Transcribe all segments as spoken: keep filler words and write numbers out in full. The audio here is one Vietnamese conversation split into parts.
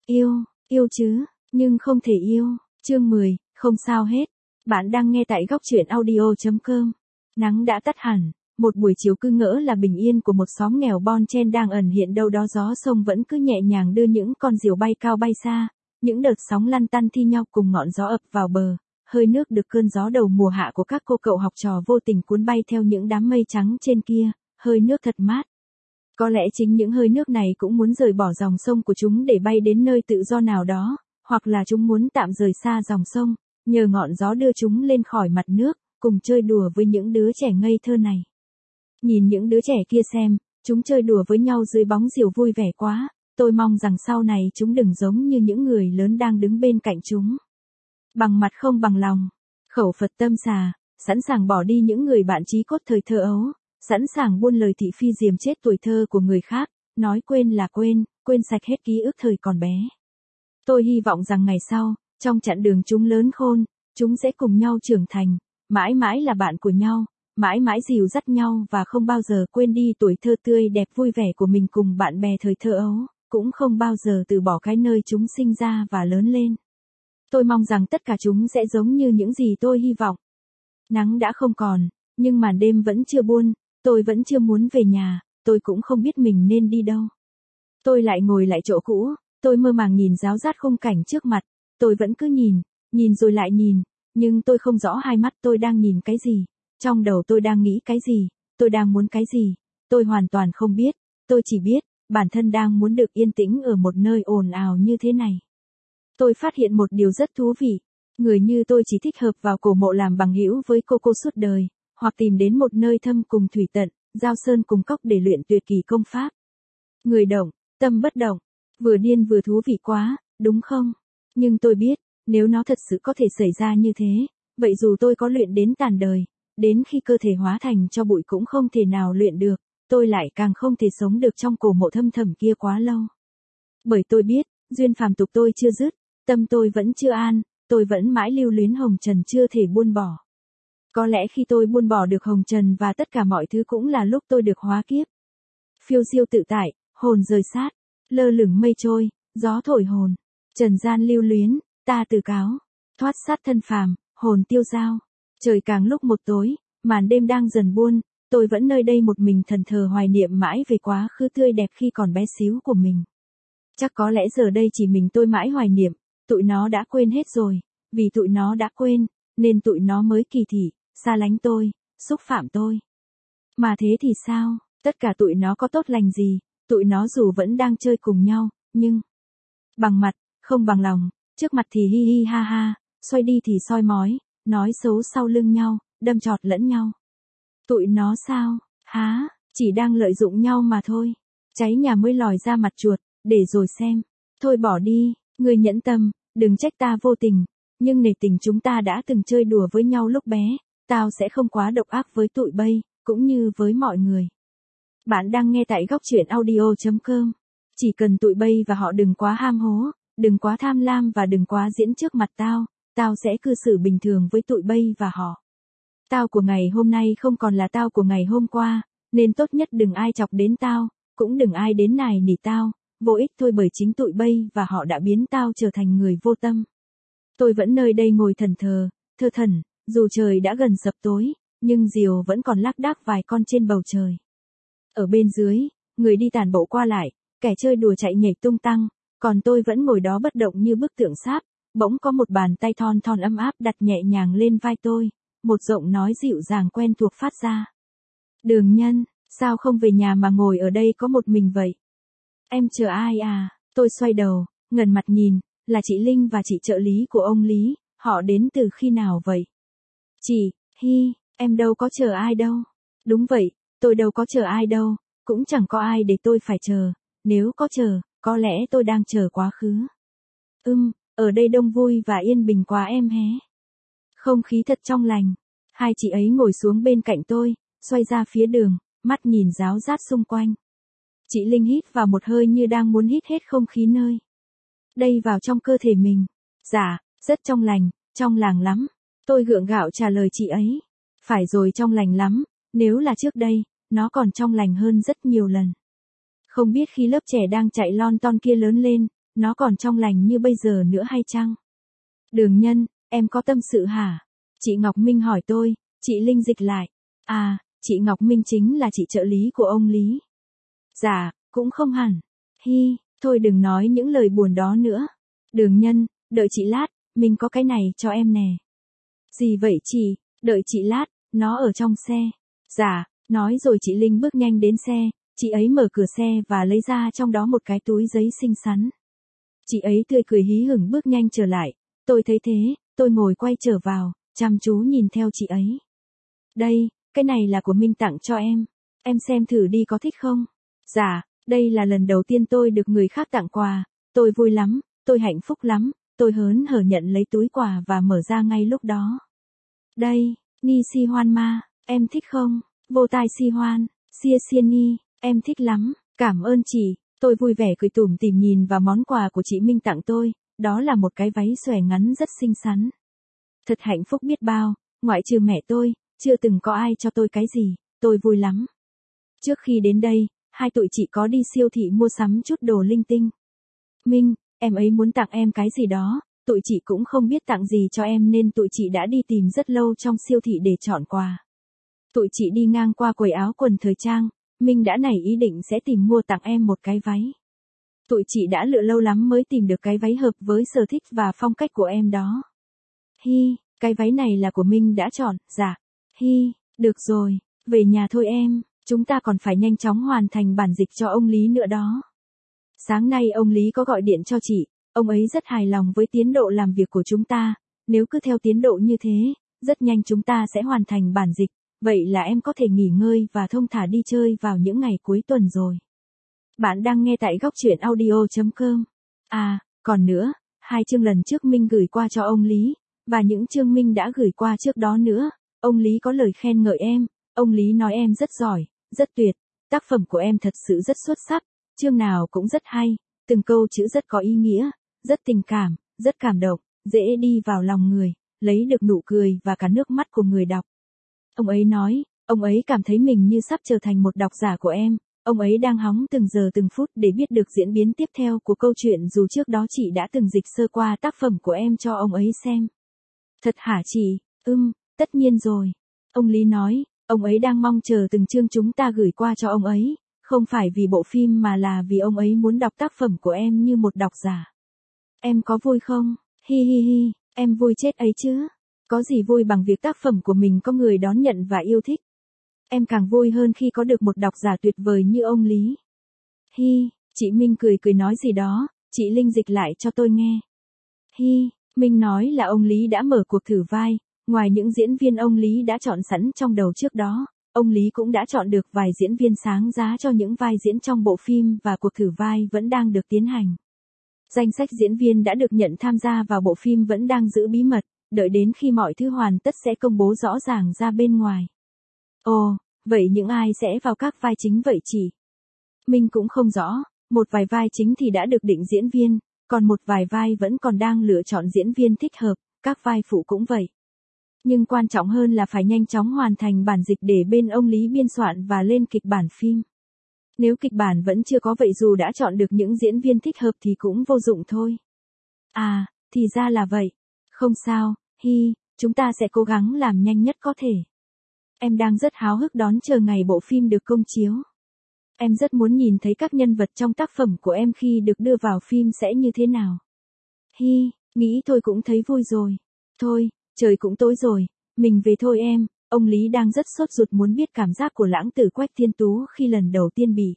Yêu, yêu chứ, nhưng không thể yêu. Chương mười, không sao hết. Bạn đang nghe tại góc truyện audio chấm com. Nắng đã tắt hẳn, một buổi chiều cứ ngỡ là bình yên của một xóm nghèo bon chen đang ẩn hiện đâu đó, gió sông vẫn cứ nhẹ nhàng đưa những con diều bay cao bay xa, những đợt sóng lăn tăn thi nhau cùng ngọn gió ập vào bờ, hơi nước được cơn gió đầu mùa hạ của các cô cậu học trò vô tình cuốn bay theo những đám mây trắng trên kia, hơi nước thật mát. Có lẽ chính những hơi nước này cũng muốn rời bỏ dòng sông của chúng để bay đến nơi tự do nào đó, hoặc là chúng muốn tạm rời xa dòng sông, nhờ ngọn gió đưa chúng lên khỏi mặt nước, cùng chơi đùa với những đứa trẻ ngây thơ này. Nhìn những đứa trẻ kia xem, chúng chơi đùa với nhau dưới bóng diều vui vẻ quá, tôi mong rằng sau này chúng đừng giống như những người lớn đang đứng bên cạnh chúng. Bằng mặt không bằng lòng, khẩu Phật tâm xà, sẵn sàng bỏ đi những người bạn chí cốt thời thơ ấu, sẵn sàng buôn lời thị phi giềm chết tuổi thơ của người khác, nói quên là quên, quên sạch hết ký ức thời còn bé. Tôi hy vọng rằng ngày sau, trong chặng đường chúng lớn khôn, chúng sẽ cùng nhau trưởng thành, mãi mãi là bạn của nhau, mãi mãi dìu dắt nhau và không bao giờ quên đi tuổi thơ tươi đẹp vui vẻ của mình cùng bạn bè thời thơ ấu, cũng không bao giờ từ bỏ cái nơi chúng sinh ra và lớn lên. Tôi mong rằng tất cả chúng sẽ giống như những gì tôi hy vọng. Nắng đã không còn, nhưng màn đêm vẫn chưa buông, tôi vẫn chưa muốn về nhà, tôi cũng không biết mình nên đi đâu. Tôi lại ngồi lại chỗ cũ, tôi mơ màng nhìn ráo rát khung cảnh trước mặt, tôi vẫn cứ nhìn, nhìn rồi lại nhìn, nhưng tôi không rõ hai mắt tôi đang nhìn cái gì, trong đầu tôi đang nghĩ cái gì, tôi đang muốn cái gì, tôi hoàn toàn không biết, tôi chỉ biết, bản thân đang muốn được yên tĩnh ở một nơi ồn ào như thế này. Tôi phát hiện một điều rất thú vị, người như tôi chỉ thích hợp vào cổ mộ làm bằng hữu với cô cô suốt đời, hoặc tìm đến một nơi thâm cùng thủy tận, giao sơn cùng cốc để luyện tuyệt kỳ công pháp. Người động, tâm bất động, vừa điên vừa thú vị quá, đúng không? Nhưng tôi biết, nếu nó thật sự có thể xảy ra như thế, vậy dù tôi có luyện đến tàn đời, đến khi cơ thể hóa thành cho bụi cũng không thể nào luyện được, tôi lại càng không thể sống được trong cổ mộ thâm thẳm kia quá lâu. Bởi tôi biết, duyên phàm tục tôi chưa dứt, tâm tôi vẫn chưa an, tôi vẫn mãi lưu luyến hồng trần chưa thể buông bỏ. Có lẽ khi tôi buông bỏ được hồng trần và tất cả mọi thứ cũng là lúc tôi được hóa kiếp. Phiêu diêu tự tại, hồn rời sát, lơ lửng mây trôi, gió thổi hồn, trần gian lưu luyến, ta từ cáo, thoát sát thân phàm, hồn tiêu dao. Trời càng lúc một tối, màn đêm đang dần buông, tôi vẫn nơi đây một mình thần thờ hoài niệm mãi về quá khứ tươi đẹp khi còn bé xíu của mình. Chắc có lẽ giờ đây chỉ mình tôi mãi hoài niệm, tụi nó đã quên hết rồi, vì tụi nó đã quên, nên tụi nó mới kỳ thị, xa lánh tôi, xúc phạm tôi. Mà thế thì sao, tất cả tụi nó có tốt lành gì, tụi nó dù vẫn đang chơi cùng nhau, nhưng bằng mặt, không bằng lòng, trước mặt thì hi hi ha ha, xoay đi thì soi mói, nói xấu sau lưng nhau, đâm chọt lẫn nhau. Tụi nó sao, há, chỉ đang lợi dụng nhau mà thôi, cháy nhà mới lòi ra mặt chuột, để rồi xem, thôi bỏ đi, người nhẫn tâm, đừng trách ta vô tình, nhưng nể tình chúng ta đã từng chơi đùa với nhau lúc bé, tao sẽ không quá độc ác với tụi bay, cũng như với mọi người. Bạn đang nghe tại góc truyện audio chấm com. Chỉ cần tụi bay và họ đừng quá ham hố, đừng quá tham lam và đừng quá diễn trước mặt tao, tao sẽ cư xử bình thường với tụi bay và họ. Tao của ngày hôm nay không còn là tao của ngày hôm qua, nên tốt nhất đừng ai chọc đến tao, cũng đừng ai đến nài nỉ tao, vô ích thôi bởi chính tụi bay và họ đã biến tao trở thành người vô tâm. Tôi vẫn nơi đây ngồi thần thờ, thơ thẩn, dù trời đã gần sập tối, nhưng diều vẫn còn lác đác vài con trên bầu trời. Ở bên dưới, người đi tản bộ qua lại, kẻ chơi đùa chạy nhảy tung tăng, còn tôi vẫn ngồi đó bất động như bức tượng sáp, bỗng có một bàn tay thon thon ấm áp đặt nhẹ nhàng lên vai tôi, một giọng nói dịu dàng quen thuộc phát ra. Đường Nhân, sao không về nhà mà ngồi ở đây có một mình vậy? Em chờ ai à? Tôi xoay đầu, ngẩng mặt nhìn, là chị Linh và chị trợ lý của ông Lý, họ đến từ khi nào vậy? Chị, hi, em đâu có chờ ai đâu. Đúng vậy, tôi đâu có chờ ai đâu, cũng chẳng có ai để tôi phải chờ, nếu có chờ, có lẽ tôi đang chờ quá khứ. Ừm, ở đây đông vui và yên bình quá em hé. Không khí thật trong lành, hai chị ấy ngồi xuống bên cạnh tôi, xoay ra phía đường, mắt nhìn ráo rát xung quanh. Chị Linh hít vào một hơi như đang muốn hít hết không khí nơi đây vào trong cơ thể mình. Dạ, rất trong lành, trong làng lắm. Tôi gượng gạo trả lời chị ấy. Phải rồi, trong lành lắm, nếu là trước đây, nó còn trong lành hơn rất nhiều lần. Không biết khi lớp trẻ đang chạy lon ton kia lớn lên, nó còn trong lành như bây giờ nữa hay chăng? Đường Nhân, em có tâm sự hả? Chị Ngọc Minh hỏi tôi, chị Linh dịch lại. À, chị Ngọc Minh chính là chị trợ lý của ông Lý. Dạ, cũng không hẳn. Hi, thôi đừng nói những lời buồn đó nữa. Đường Nhân, đợi chị lát, mình có cái này cho em nè. Gì vậy chị? Đợi chị lát, nó ở trong xe. Dạ, nói rồi chị Linh bước nhanh đến xe, chị ấy mở cửa xe và lấy ra trong đó một cái túi giấy xinh xắn. Chị ấy tươi cười hí hửng bước nhanh trở lại, tôi thấy thế, tôi ngồi quay trở vào, chăm chú nhìn theo chị ấy. Đây, cái này là của Minh tặng cho em, em xem thử đi có thích không? Dạ, đây là lần đầu tiên tôi được người khác tặng quà, tôi vui lắm, tôi hạnh phúc lắm, tôi hớn hở nhận lấy túi quà và mở ra ngay lúc đó. Đây, Ni Si Hoan Ma, em thích không? Vô tai Si Hoan, Xia Xiên Ni, em thích lắm, cảm ơn chị, tôi vui vẻ cười tủm tỉm nhìn vào món quà của chị Minh tặng tôi, đó là một cái váy xòe ngắn rất xinh xắn. Thật hạnh phúc biết bao, ngoại trừ mẹ tôi, chưa từng có ai cho tôi cái gì, tôi vui lắm. Trước khi đến đây, hai tụi chị có đi siêu thị mua sắm chút đồ linh tinh. Minh, em ấy muốn tặng em cái gì đó, tụi chị cũng không biết tặng gì cho em nên tụi chị đã đi tìm rất lâu trong siêu thị để chọn quà. Tụi chị đi ngang qua quầy áo quần thời trang, Minh đã nảy ý định sẽ tìm mua tặng em một cái váy. Tụi chị đã lựa lâu lắm mới tìm được cái váy hợp với sở thích và phong cách của em đó. Hi, cái váy này là của Minh đã chọn, dạ. Hi, được rồi, về nhà thôi em, chúng ta còn phải nhanh chóng hoàn thành bản dịch cho ông Lý nữa đó. Sáng nay ông Lý có gọi điện cho chị, ông ấy rất hài lòng với tiến độ làm việc của chúng ta, nếu cứ theo tiến độ như thế, rất nhanh chúng ta sẽ hoàn thành bản dịch, vậy là em có thể nghỉ ngơi và thong thả đi chơi vào những ngày cuối tuần rồi. Bạn đang nghe tại góc truyện audio chấm com. À, còn nữa, hai chương lần trước Minh gửi qua cho ông Lý, và những chương Minh đã gửi qua trước đó nữa, ông Lý có lời khen ngợi em, ông Lý nói em rất giỏi, rất tuyệt, tác phẩm của em thật sự rất xuất sắc, chương nào cũng rất hay, từng câu chữ rất có ý nghĩa, rất tình cảm, rất cảm động, dễ đi vào lòng người, lấy được nụ cười và cả nước mắt của người đọc. Ông ấy nói, ông ấy cảm thấy mình như sắp trở thành một độc giả của em, ông ấy đang hóng từng giờ từng phút để biết được diễn biến tiếp theo của câu chuyện dù trước đó chị đã từng dịch sơ qua tác phẩm của em cho ông ấy xem. Thật hả chị? Ừm, tất nhiên rồi. Ông Lý nói, ông ấy đang mong chờ từng chương chúng ta gửi qua cho ông ấy, không phải vì bộ phim mà là vì ông ấy muốn đọc tác phẩm của em như một độc giả. Em có vui không? Hi hi hi, em vui chết ấy chứ. Có gì vui bằng việc tác phẩm của mình có người đón nhận và yêu thích. Em càng vui hơn khi có được một độc giả tuyệt vời như ông Lý. Hi, chị Minh cười cười nói gì đó, chị Linh dịch lại cho tôi nghe. Hi, Minh nói là ông Lý đã mở cuộc thử vai, ngoài những diễn viên ông Lý đã chọn sẵn trong đầu trước đó, ông Lý cũng đã chọn được vài diễn viên sáng giá cho những vai diễn trong bộ phim và cuộc thử vai vẫn đang được tiến hành. Danh sách diễn viên đã được nhận tham gia vào bộ phim vẫn đang giữ bí mật, đợi đến khi mọi thứ hoàn tất sẽ công bố rõ ràng ra bên ngoài. Ồ, vậy những ai sẽ vào các vai chính vậy chị? Mình cũng không rõ, một vài vai chính thì đã được định diễn viên, còn một vài vai vẫn còn đang lựa chọn diễn viên thích hợp, các vai phụ cũng vậy. Nhưng quan trọng hơn là phải nhanh chóng hoàn thành bản dịch để bên ông Lý biên soạn và lên kịch bản phim. Nếu kịch bản vẫn chưa có vậy dù đã chọn được những diễn viên thích hợp thì cũng vô dụng thôi. À, thì ra là vậy. Không sao, hi, chúng ta sẽ cố gắng làm nhanh nhất có thể. Em đang rất háo hức đón chờ ngày bộ phim được công chiếu. Em rất muốn nhìn thấy các nhân vật trong tác phẩm của em khi được đưa vào phim sẽ như thế nào. Hi, nghĩ thôi cũng thấy vui rồi. Thôi, trời cũng tối rồi, mình về thôi em. Ông Lý đang rất sốt ruột muốn biết cảm giác của lãng tử Quách Thiên Tú khi lần đầu tiên bị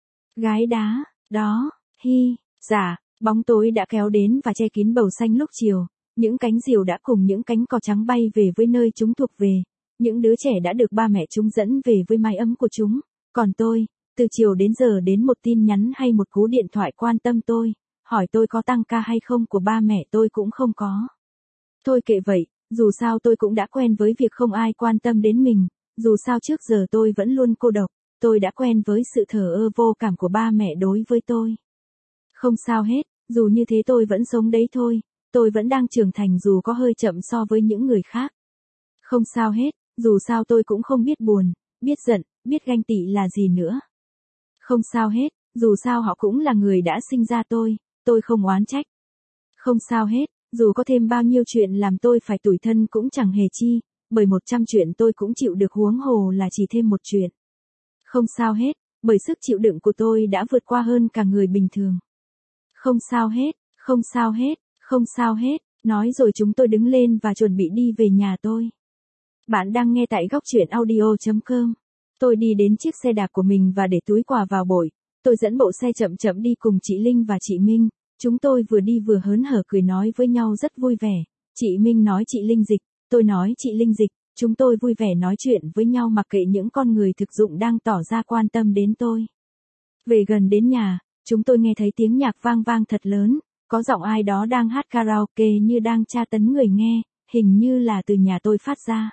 gái đá, đó, hi, dạ, bóng tối đã kéo đến và che kín bầu xanh lúc chiều, những cánh diều đã cùng những cánh cò trắng bay về với nơi chúng thuộc về, những đứa trẻ đã được ba mẹ chúng dẫn về với mái ấm của chúng, còn tôi, từ chiều đến giờ đến một tin nhắn hay một cú điện thoại quan tâm tôi, hỏi tôi có tăng ca hay không của ba mẹ tôi cũng không có. Thôi kệ vậy. Dù sao tôi cũng đã quen với việc không ai quan tâm đến mình, dù sao trước giờ tôi vẫn luôn cô độc, tôi đã quen với sự thờ ơ vô cảm của ba mẹ đối với tôi. Không sao hết, dù như thế tôi vẫn sống đấy thôi, tôi vẫn đang trưởng thành dù có hơi chậm so với những người khác. Không sao hết, dù sao tôi cũng không biết buồn, biết giận, biết ganh tị là gì nữa. Không sao hết, dù sao họ cũng là người đã sinh ra tôi, tôi không oán trách. Không sao hết, dù có thêm bao nhiêu chuyện làm tôi phải tủi thân cũng chẳng hề chi, bởi một trăm chuyện tôi cũng chịu được huống hồ là chỉ thêm một chuyện. Không sao hết, bởi sức chịu đựng của tôi đã vượt qua hơn cả người bình thường. Không sao hết, không sao hết, không sao hết, nói rồi chúng tôi đứng lên và chuẩn bị đi về nhà tôi. Bạn đang nghe tại góc truyện audio chấm com. Tôi đi đến chiếc xe đạp của mình và để túi quà vào bội. Tôi dẫn bộ xe chậm chậm đi cùng chị Linh và chị Minh. Chúng tôi vừa đi vừa hớn hở cười nói với nhau rất vui vẻ. Chị Minh nói chị Linh dịch, tôi nói chị Linh dịch. Chúng tôi vui vẻ nói chuyện với nhau mặc kệ những con người thực dụng đang tỏ ra quan tâm đến tôi. Về gần đến nhà, chúng tôi nghe thấy tiếng nhạc vang vang thật lớn. Có giọng ai đó đang hát karaoke như đang tra tấn người nghe, hình như là từ nhà tôi phát ra.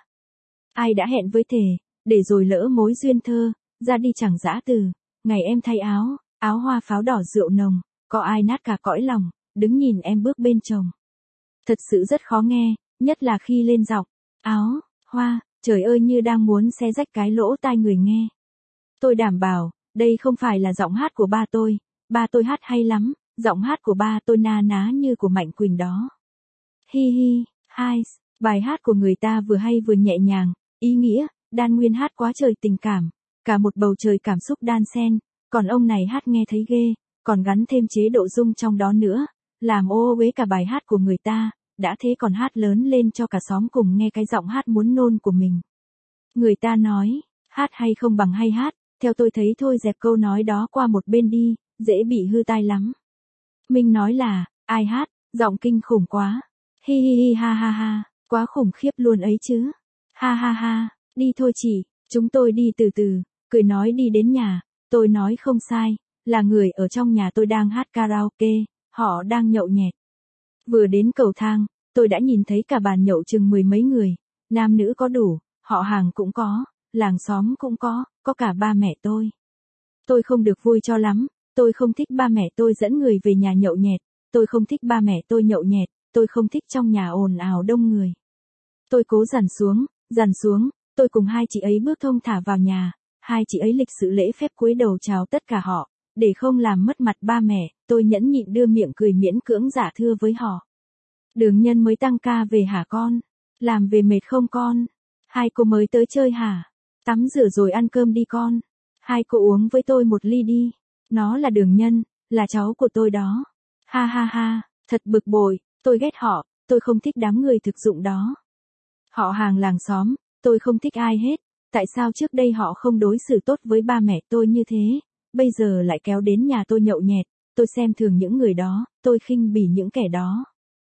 Ai đã hẹn với thề, để rồi lỡ mối duyên thơ, ra đi chẳng dã từ. Ngày em thay áo, áo hoa pháo đỏ rượu nồng, có ai nát cả cõi lòng, đứng nhìn em bước bên chồng. Thật sự rất khó nghe, nhất là khi lên giọng, áo, hoa, trời ơi như đang muốn xé rách cái lỗ tai người nghe. Tôi đảm bảo, đây không phải là giọng hát của ba tôi, ba tôi hát hay lắm, giọng hát của ba tôi na ná như của Mạnh Quỳnh đó. Hi hi, hai, bài hát của người ta vừa hay vừa nhẹ nhàng, ý nghĩa, đan nguyên hát quá trời tình cảm, cả một bầu trời cảm xúc đan xen, còn ông này hát nghe thấy ghê, còn gắn thêm chế độ rung trong đó nữa, làm ô ô uế cả bài hát của người ta, đã thế còn hát lớn lên cho cả xóm cùng nghe cái giọng hát muốn nôn của mình. Người ta nói, hát hay không bằng hay hát, theo tôi thấy thôi dẹp câu nói đó qua một bên đi, dễ bị hư tai lắm. Minh nói là, ai hát, giọng kinh khủng quá. Hi hi hi ha ha ha, quá khủng khiếp luôn ấy chứ. Ha ha ha, đi thôi chị, chúng tôi đi từ từ, cười nói đi đến nhà, tôi nói không sai, là người ở trong nhà tôi đang hát karaoke, họ đang nhậu nhẹt. Vừa đến cầu thang, tôi đã nhìn thấy cả bàn nhậu chừng mười mấy người, nam nữ có đủ, họ hàng cũng có, làng xóm cũng có, có cả ba mẹ tôi. Tôi không được vui cho lắm, tôi không thích ba mẹ tôi dẫn người về nhà nhậu nhẹt, tôi không thích ba mẹ tôi nhậu nhẹt, tôi không thích trong nhà ồn ào đông người. Tôi cố dằn xuống, dằn xuống, tôi cùng hai chị ấy bước thông thả vào nhà, hai chị ấy lịch sự lễ phép cúi đầu chào tất cả họ, để không làm mất mặt ba mẹ, tôi nhẫn nhịn đưa miệng cười miễn cưỡng giả thưa với họ. Đường Nhân mới tăng ca về hả con? Làm về mệt không con? Hai cô mới tới chơi hả? Tắm rửa rồi ăn cơm đi con. Hai cô uống với tôi một ly đi. Nó là Đường Nhân, là cháu của tôi đó. Ha ha ha, thật bực bội, tôi ghét họ, tôi không thích đám người thực dụng đó. Họ hàng làng xóm, tôi không thích ai hết, tại sao trước đây họ không đối xử tốt với ba mẹ tôi như thế, bây giờ lại kéo đến nhà tôi nhậu nhẹt, tôi xem thường những người đó, tôi khinh bỉ những kẻ đó.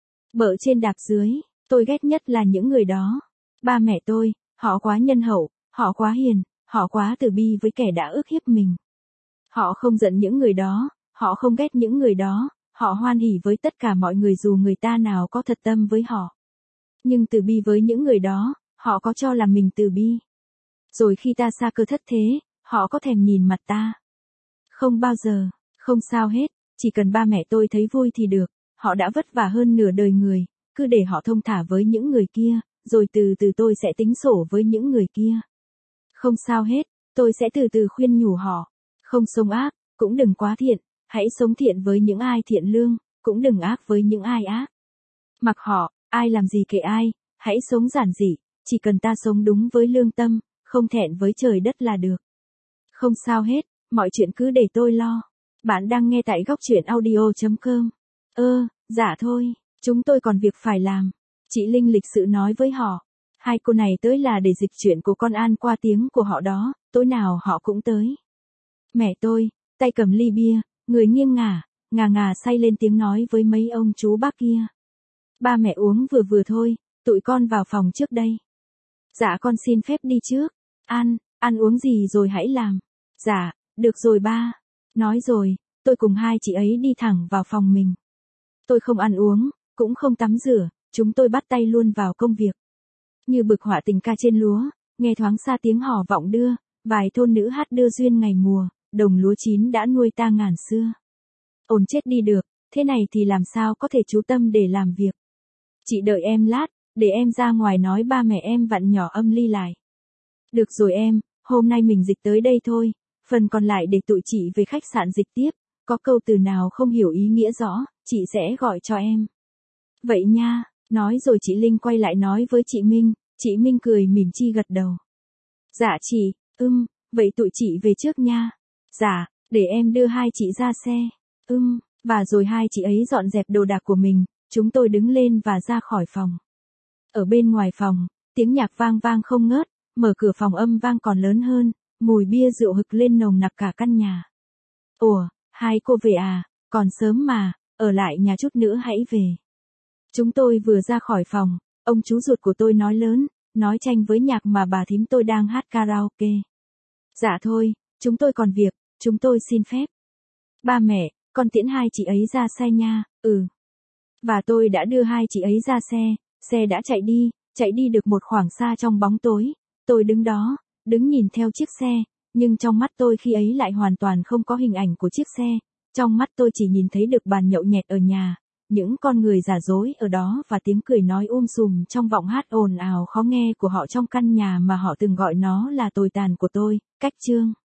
Bợ trên đạp dưới, tôi ghét nhất là những người đó. Ba mẹ tôi, họ quá nhân hậu, họ quá hiền, họ quá từ bi với kẻ đã ức hiếp mình. Họ không giận những người đó, họ không ghét những người đó, họ hoan hỉ với tất cả mọi người dù người ta nào có thật tâm với họ. Nhưng từ bi với những người đó, họ có cho là mình từ bi. Rồi khi ta xa cơ thất thế, họ có thèm nhìn mặt ta. Không bao giờ, không sao hết, chỉ cần ba mẹ tôi thấy vui thì được, họ đã vất vả hơn nửa đời người, cứ để họ thông thả với những người kia, rồi từ từ tôi sẽ tính sổ với những người kia. Không sao hết, tôi sẽ từ từ khuyên nhủ họ, không sống ác, cũng đừng quá thiện, hãy sống thiện với những ai thiện lương, cũng đừng ác với những ai ác. Mặc họ, ai làm gì kệ ai, hãy sống giản dị, chỉ cần ta sống đúng với lương tâm, không thẹn với trời đất là được. Không sao hết, mọi chuyện cứ để tôi lo. Bạn đang nghe tại góc truyện audio chấm com. Ơ, dạ thôi, chúng tôi còn việc phải làm. Chị Linh lịch sự nói với họ. Hai cô này tới là để dịch chuyện của con An qua tiếng của họ đó, tối nào họ cũng tới. Mẹ tôi, tay cầm ly bia, người nghiêng ngả, ngà ngà say lên tiếng nói với mấy ông chú bác kia. Ba mẹ uống vừa vừa thôi, tụi con vào phòng trước đây. Dạ con xin phép đi trước. Ăn, ăn uống gì rồi hãy làm. Dạ, được rồi ba. Nói rồi, tôi cùng hai chị ấy đi thẳng vào phòng mình. Tôi không ăn uống, cũng không tắm rửa, chúng tôi bắt tay luôn vào công việc. Như bực họa tình ca trên lúa, nghe thoáng xa tiếng hò vọng đưa, vài thôn nữ hát đưa duyên ngày mùa, đồng lúa chín đã nuôi ta ngàn xưa. Ồn chết đi được, thế này thì làm sao có thể chú tâm để làm việc. Chị đợi em lát, để em ra ngoài nói ba mẹ em vặn nhỏ âm ly lại. Được rồi em, hôm nay mình dịch tới đây thôi, phần còn lại để tụi chị về khách sạn dịch tiếp, có câu từ nào không hiểu ý nghĩa rõ, chị sẽ gọi cho em. Vậy nha, nói rồi chị Linh quay lại nói với chị Minh, chị Minh cười mỉm chi gật đầu. Dạ chị, ưm, vậy tụi chị về trước nha. Dạ, để em đưa hai chị ra xe. Ưm, và rồi hai chị ấy dọn dẹp đồ đạc của mình, chúng tôi đứng lên và ra khỏi phòng. Ở bên ngoài phòng, tiếng nhạc vang vang không ngớt, mở cửa phòng âm vang còn lớn hơn, mùi bia rượu hực lên nồng nặc cả căn nhà. Ủa, hai cô về à, còn sớm mà, ở lại nhà chút nữa hãy về. Chúng tôi vừa ra khỏi phòng, ông chú ruột của tôi nói lớn, nói tranh với nhạc mà bà thím tôi đang hát karaoke. Dạ thôi, chúng tôi còn việc, chúng tôi xin phép. Ba mẹ, con tiễn hai chị ấy ra xe nha, ừ. Và tôi đã đưa hai chị ấy ra xe, xe đã chạy đi, chạy đi được một khoảng xa trong bóng tối. Tôi đứng đó, đứng nhìn theo chiếc xe, nhưng trong mắt tôi khi ấy lại hoàn toàn không có hình ảnh của chiếc xe. Trong mắt tôi chỉ nhìn thấy được bàn nhậu nhẹt ở nhà, những con người giả dối ở đó và tiếng cười nói um sùm trong vọng hát ồn ào khó nghe của họ trong căn nhà mà họ từng gọi nó là tồi tàn của tôi. Cách chương